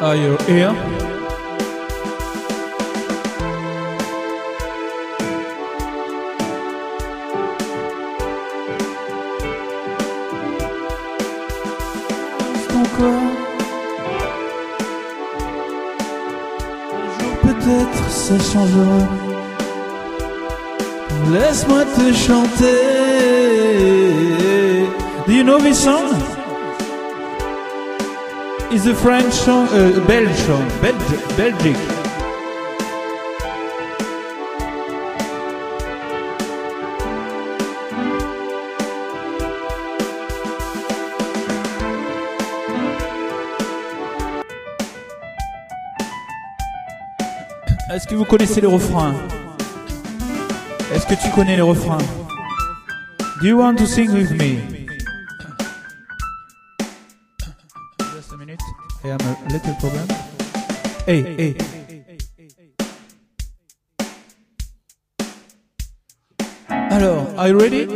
Are you here? Ton corps. Un jour peut-être ça changera. Laisse-moi te chanter. Do you know this song? It's a French song, Belgian song, Belgique. Est-ce que vous connaissez les refrains? Est-ce que tu connais les refrains? Do you want to sing with me? Just a minute. I have a little problem. Hey. Alors, are you ready?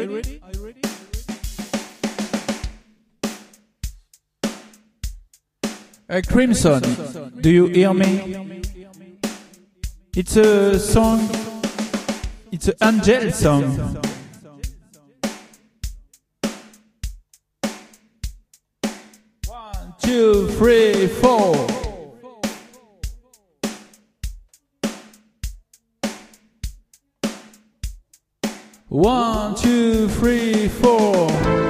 Crimson, do you hear me? It's a song, it's an angel song. 1, 2, 3, 4. One, two, three, four.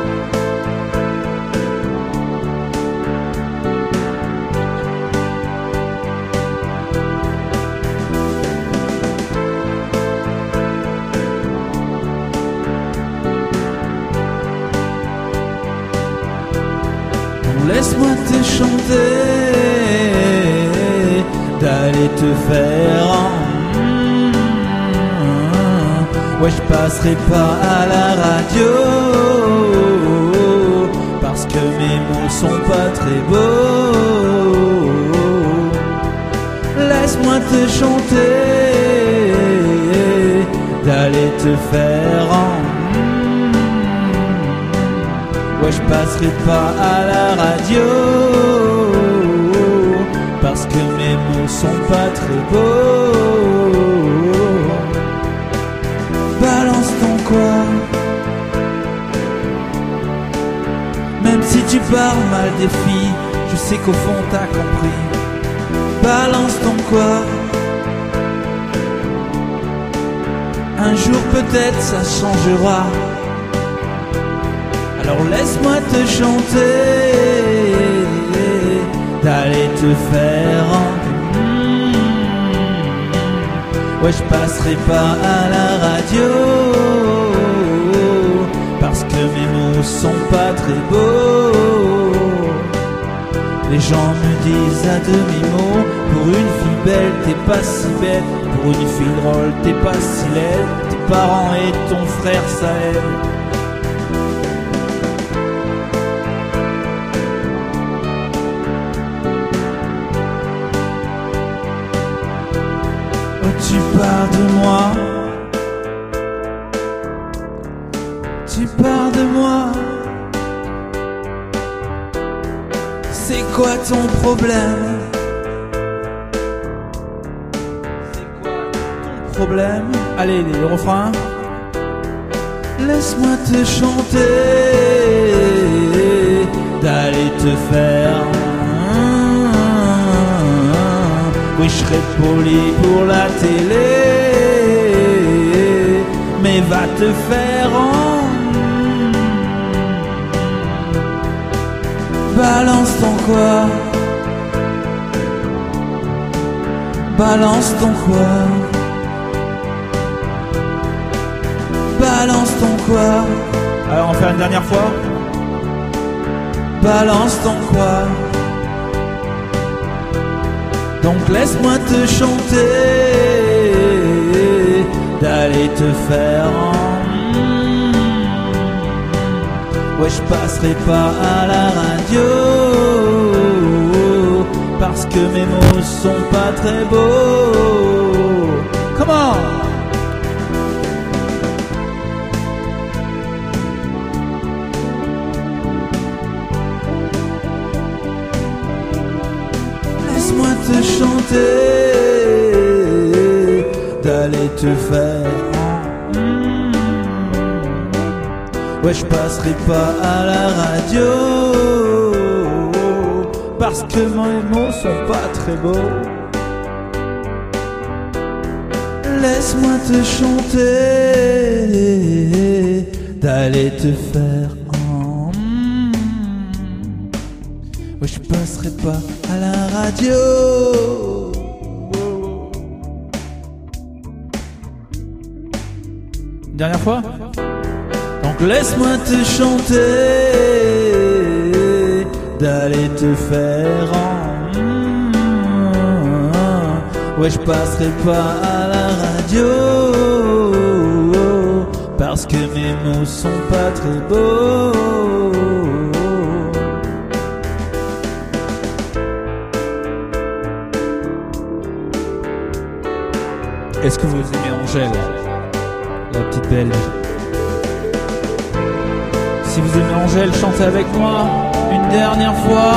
Laisse-moi te chanter, d'aller te faire en... Ouais, je passerai pas à la radio, parce que mes mots sont pas très beaux. Laisse-moi te chanter, d'aller te faire en... Ouais, je passerai pas à la radio, parce que mes mots sont pas très beaux. Balance ton quoi, même si tu parles mal des filles, je sais qu'au fond t'as compris. Balance ton quoi, un jour peut-être ça changera. Alors laisse-moi te chanter, d'aller te faire en... Ouais, je passerai pas à la radio, parce que mes mots sont pas très beaux. Les gens me disent à demi-mot, pour une fille belle t'es pas si belle, pour une fille drôle t'es pas si laide, tes parents et ton frère ça aide. Tu parles de moi, tu parles de moi. C'est quoi ton problème? C'est quoi ton problème? Allez, les refrains. Laisse-moi te chanter, d'aller te faire... Oui, je serai poli pour la télé, mais va te faire en... Balance ton quoi, balance ton quoi, balance ton quoi. Alors on fait une dernière fois. Balance ton quoi. Donc laisse-moi te chanter, d'aller te faire en... Ouais, je passerai pas à la radio, parce que mes mots sont pas très beaux. Comment? te chanter, d'aller te faire. Ouais, je passerai pas à la radio, parce que mes mots sont pas très beaux. Laisse-moi te chanter, d'aller te faire. Ouais, je passerai pas à la radio. Dernière fois. Donc laisse-moi te chanter, d'aller te faire. Ouais, je passerai pas à la radio, parce que mes mots sont pas très beaux. Est-ce que vous aimez Angèle, la petite Belge? Si vous aimez Angèle, chantez avec moi une dernière fois.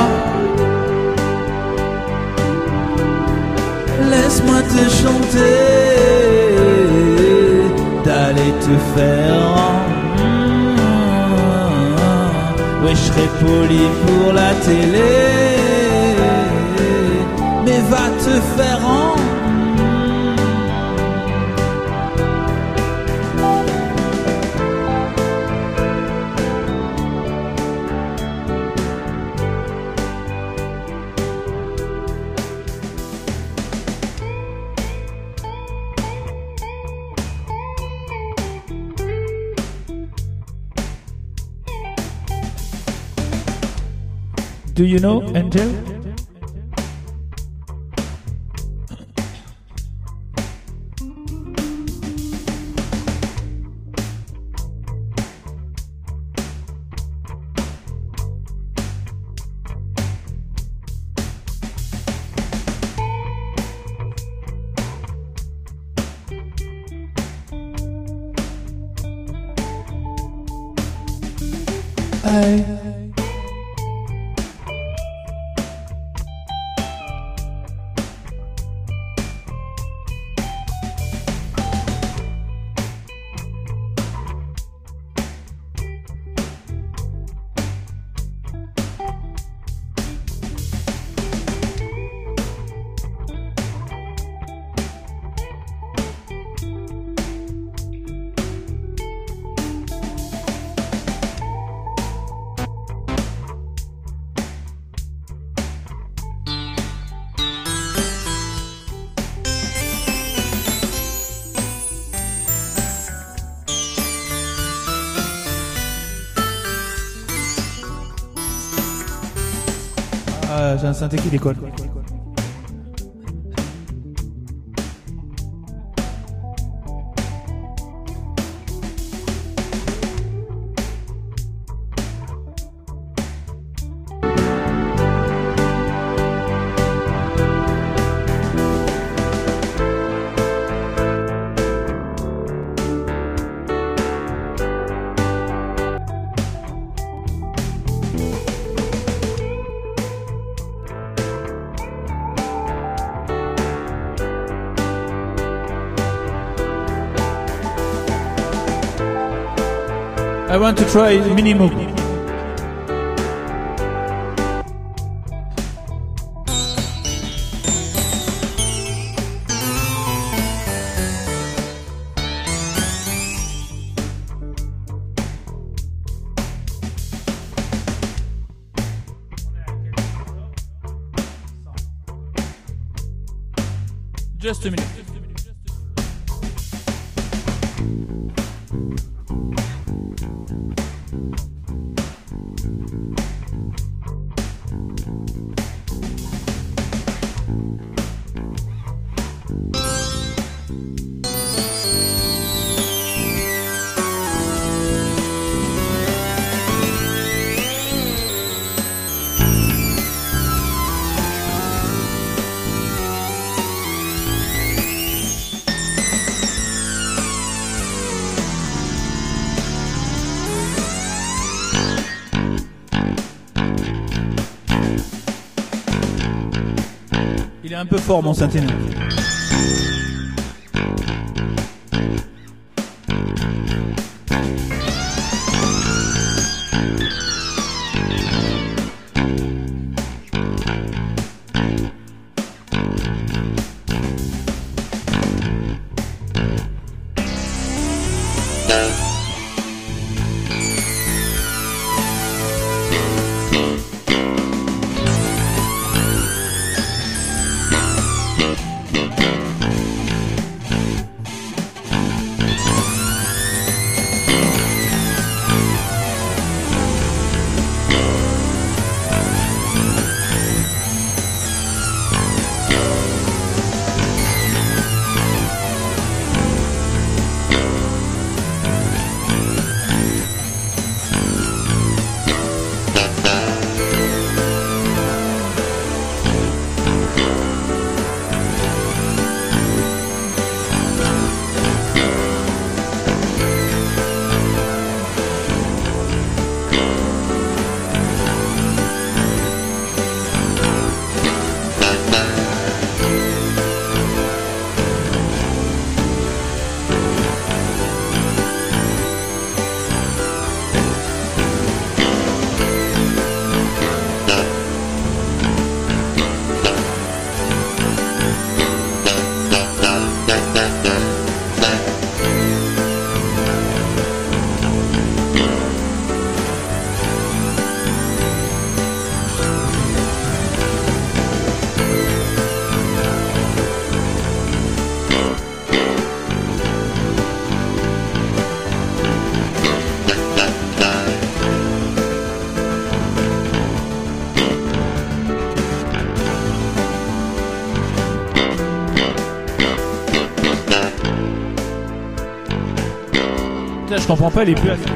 Laisse-moi te chanter, d'aller te faire. Ouais, je serai poli pour la télé, mais va te faire. Do you know Angel? J'ai un synthé qui décolle. I want to try minimum. Just a minute. est un peu fort mon synthé. Je comprends pas les places.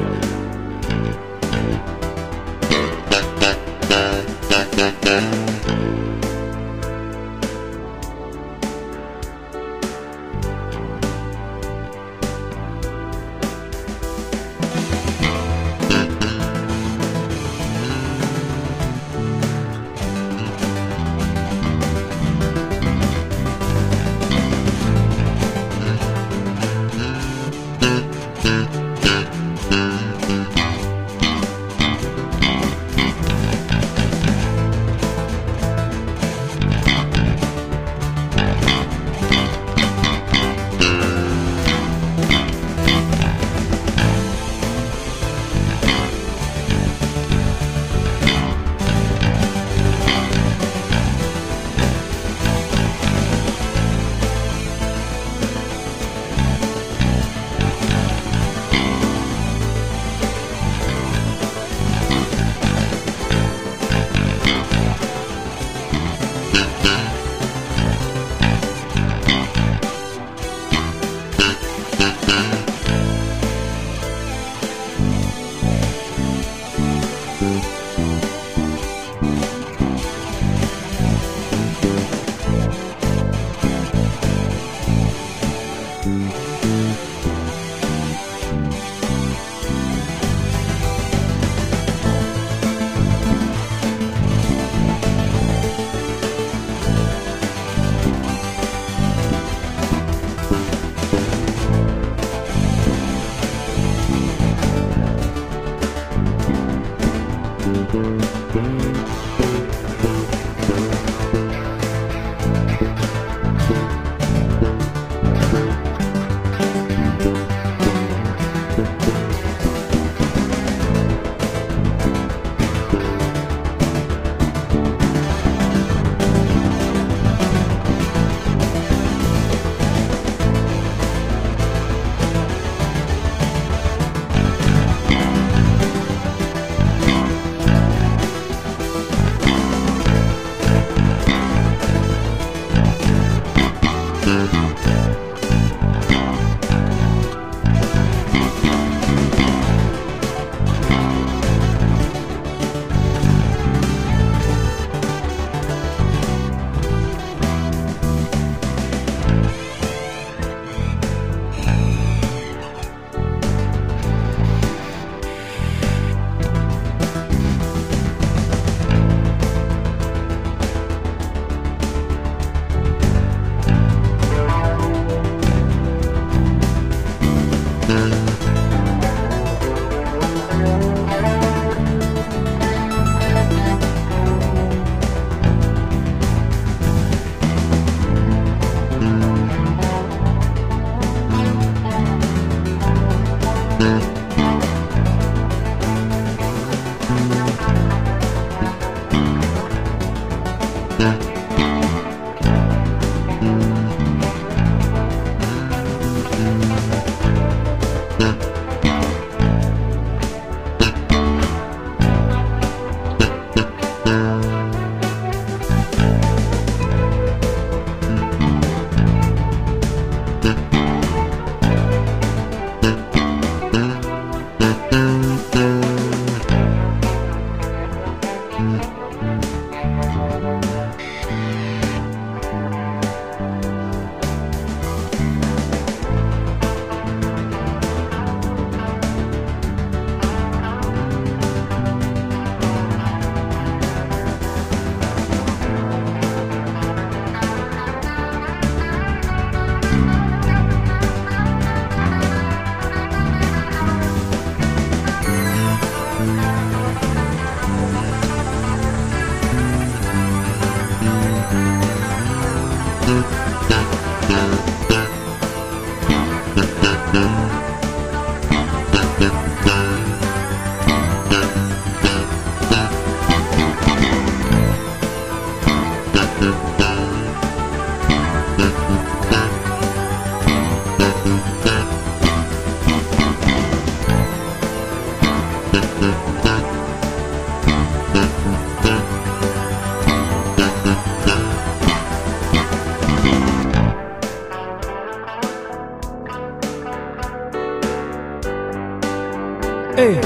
allez.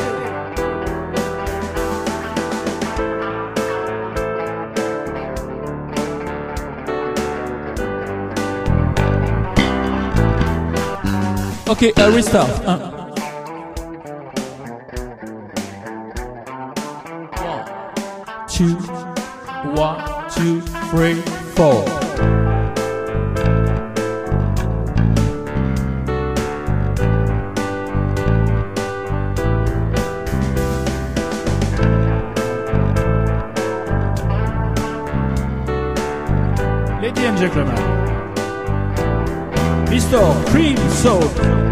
Ok, restart. 1. 2, 1, 2, 3, 4. Ladies and gentlemen, Mr. Crimson.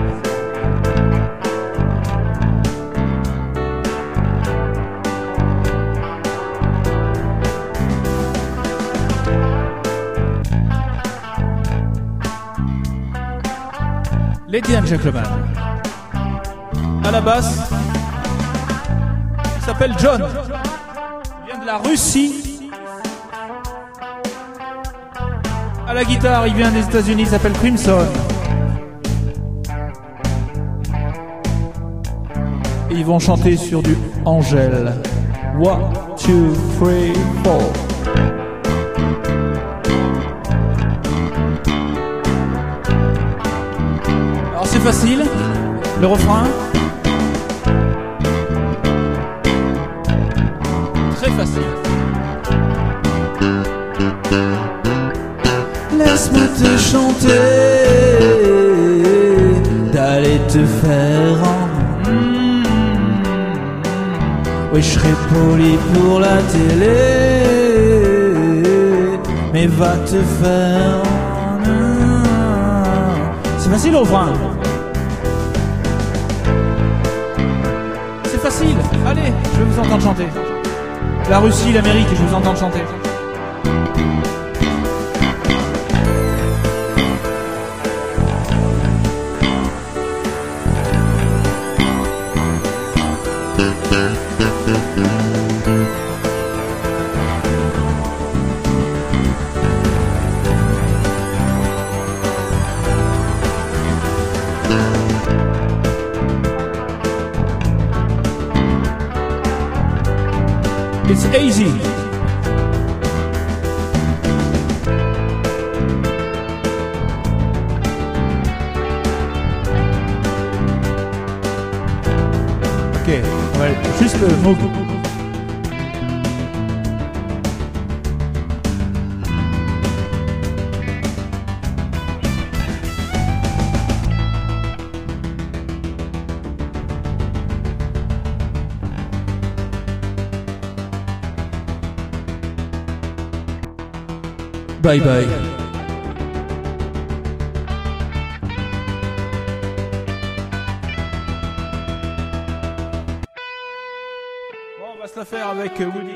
Ladies and gentlemen, à la basse, il s'appelle John, il vient de la Russie. À la guitare, il vient des États-Unis, il s'appelle Crimson. Et ils vont chanter sur du Angèle. 1, 2, 3, 4. C'est facile, le refrain. Très facile. Laisse-moi te chanter, d'aller te faire en... Oui, je serai poli pour la télé, mais va te faire en... C'est facile le refrain. Facile, allez, je vais vous entendre chanter. La Russie, l'Amérique, je vous entends chanter. It's easy. Ok, ouais, juste le mot. Bye bye. Bon, on va se la faire avec Woody.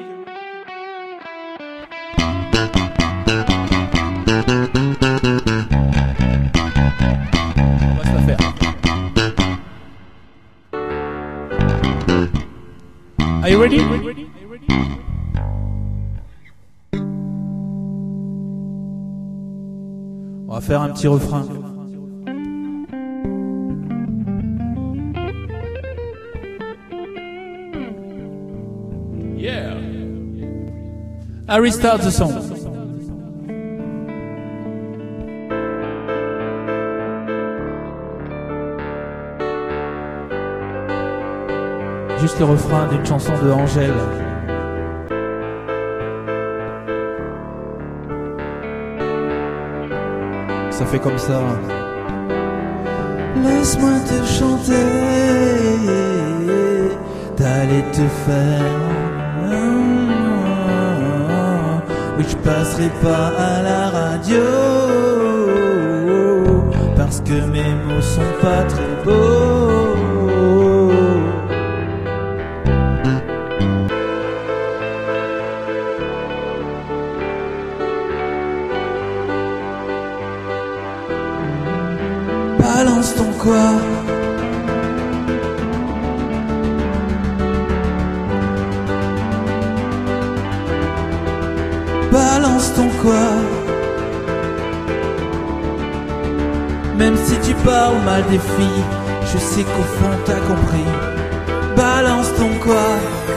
On va se la faire. Are you ready? On va faire un petit refrain. Yeah. I restart the song. Juste le refrain d'une chanson de Angèle. Ça fait comme ça. Laisse-moi te chanter, d'aller te faire. Oui, je passerai pas à la radio, parce que mes mots sont pas très beaux. Balance ton quoi? Balance ton quoi? Même si tu parles mal des filles, je sais qu'au fond t'as compris. ton quoi.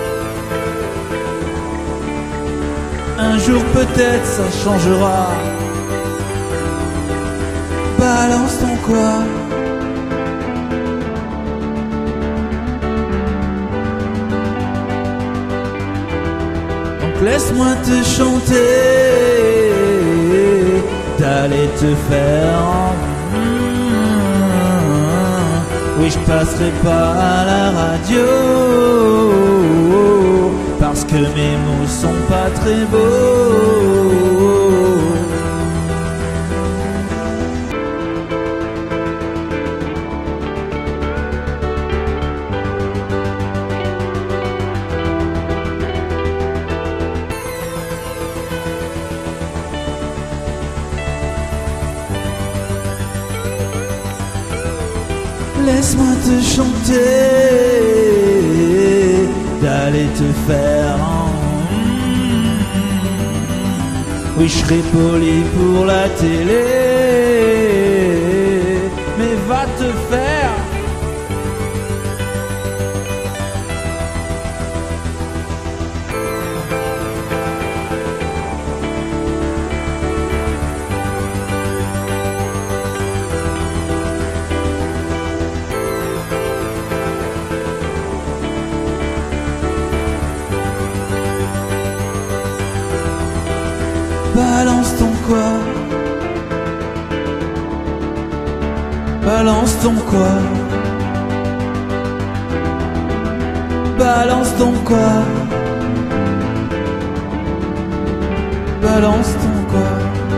Un jour peut-être ça changera. Balance ton quoi. Donc laisse-moi te chanter, d'aller te faire oui, je passerai pas à la radio, parce que mes mots sont pas très beaux. Laisse-moi te chanter, d'aller te faire oui, je serai poli pour la télé, mais va te faire. Balance ton quoi. Balance ton quoi. Balance ton quoi. Balance ton quoi.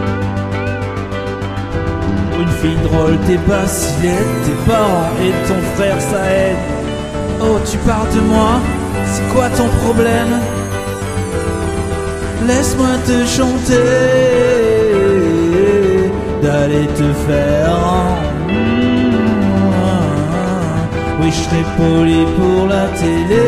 Une fille drôle, t'es pas si laide, tes parents et ton frère ça aide. Oh, tu parles de moi, c'est quoi ton problème? Laisse-moi te chanter, d'aller te faire oui, je serai poli pour la télé,